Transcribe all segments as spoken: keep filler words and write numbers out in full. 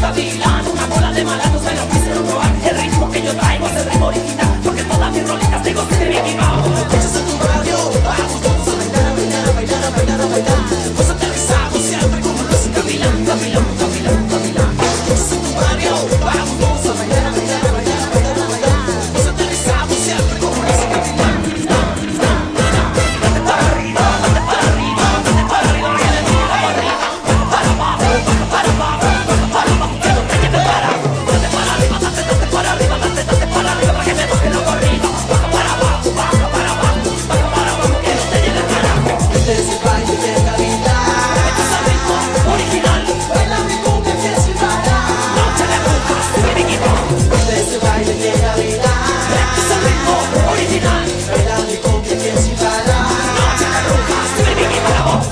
gavilán, una bola de malandros me lo quisieron robar. El ritmo que yo traigo es el ritmo original, porque todas mis rolitas tengo de Mickey Mouse. Escuchas en tu radio, vamos todos a bailar, a bailar, a bailar, a bailar, a bailar. Pues aterrizamos siempre como los gavilán, gavilán, gavilán, gavilán. Escuchas en tu radio, vamos todos a bailar, a bailar, a bailar, a bailar, a bailar. Pues aterrizamos siempre como los gavilán. Date para arriba, date para arriba, date para arriba, que le tira para arriba. Para abajo, para abajo, para abajo, que no te lleve para. Date para arriba, date, date para arriba, date, date para arriba, para que me baje la corrida. Baja para abajo, baja para abajo, baja para abajo, que no te lleve para. Este es el baile de Navidad. Este es el ritmo original. Baila mi cumbia que sin parar. Noche de brujas, de Mickey Mouse. Este es el baile de Navidad. Este es el ritmo original. Baila mi cumbia que sin parar. Noche de brujas, de Mickey Mouse.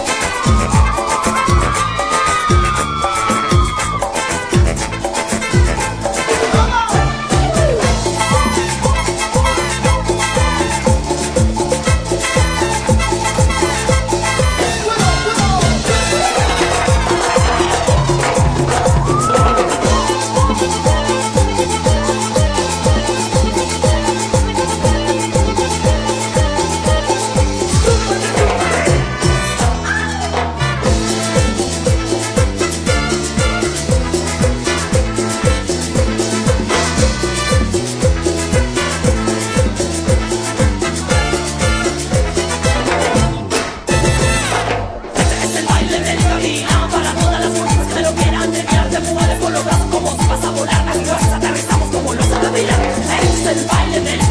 Para todas las bonitas que me lo quieran desviar, te mueves con los brazos como si vas a volar. Aquí vas, aterrizamos como los gavilanes. Este es el baile del